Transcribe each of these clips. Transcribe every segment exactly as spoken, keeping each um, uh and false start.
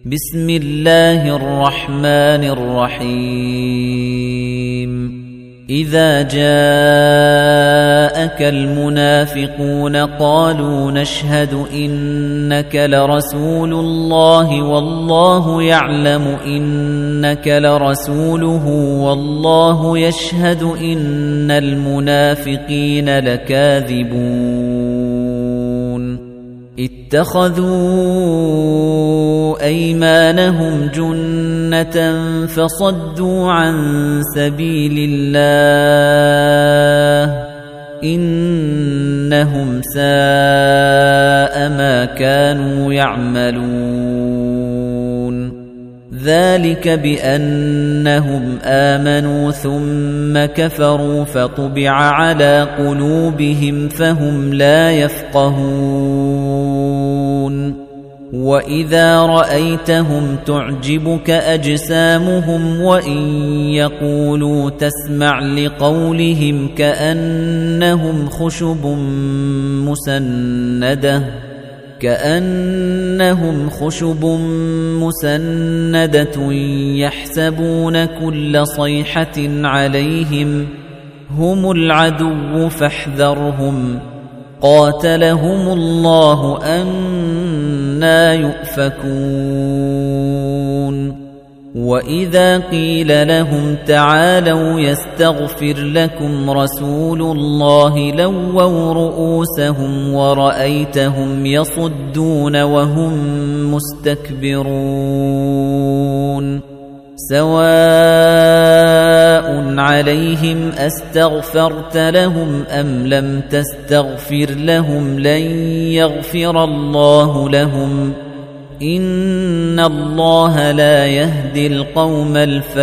بسم الله الرحمن الرحيم إذا جاءك المنافقون قالوا نشهد إنك لرسول الله والله يعلم إنك لرسوله والله يشهد إن المنافقين لكاذبون اتخذوا أيمانهم جنة فصدوا عن سبيل الله إنهم ساء ما كانوا يعملون ذلك بأنهم آمنوا ثم كفروا فطبع على قلوبهم فهم لا يفقهون وَإِذَا رَأَيْتَهُمْ تُعْجِبُكَ أَجْسَامُهُمْ وَإِنْ يَقُولُوا تَسْمَعْ لِقَوْلِهِمْ كَأَنَّهُمْ خُشُبٌ مُسَنَّدَةٌ كَأَنَّهُمْ خُشُبٌ مُسَنَّدَةٌ يَحْسَبُونَ كُلَّ صَيْحَةٍ عَلَيْهِمْ هُمُ الْعَدُوُّ فاحذرهم قاتلهم الله أنى يؤفكون وإذا قيل لهم تعالوا يستغفر لكم رسول الله لووا رؤوسهم ورأيتهم يصدون وهم مستكبرون سواء عليهم أستغفرت لهم أم لم تستغفر لهم لن يغفر الله لهم إن الله لا يهدي القوم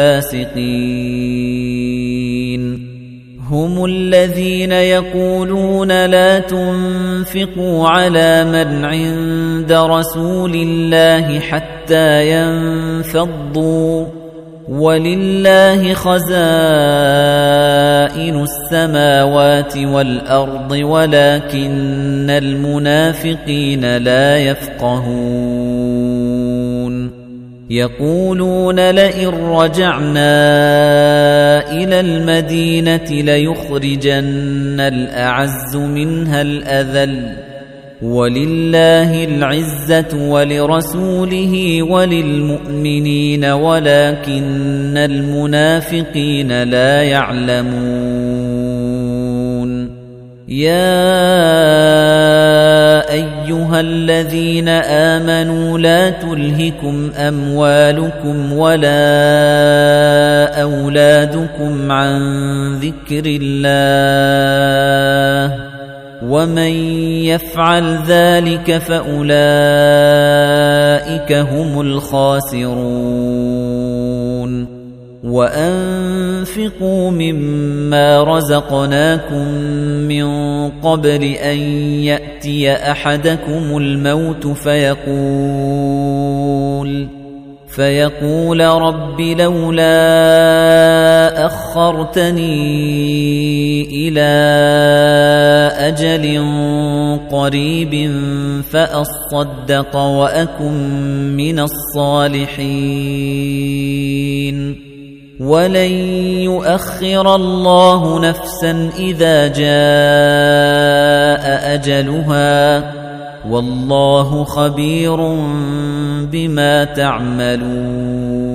الفاسقين هم الذين يقولون لا تنفقوا على من عند رسول الله حتى ينفضوا ولله خزائن السماوات والأرض ولكن المنافقين لا يفقهون يقولون لئن رجعنا إلى المدينة ليخرجن الأعز منها الأذل ولله العزة ولرسوله وللمؤمنين ولكن المنافقين لا يعلمون يا أيها الذين آمنوا لا تلهكم أموالكم ولا أولادكم عن ذكر الله ومن يفعل ذلك فأولئك هم الخاسرون وأنفقوا مما رزقناكم من قبل أن يأتي أحدكم الموت فيقول فيقول رب لولا أخرتني إلى أجل قريب فأصدق وأكن من الصالحين ولن يؤخر الله نفسا إذا جاء أجلها والله خبير بما تعملون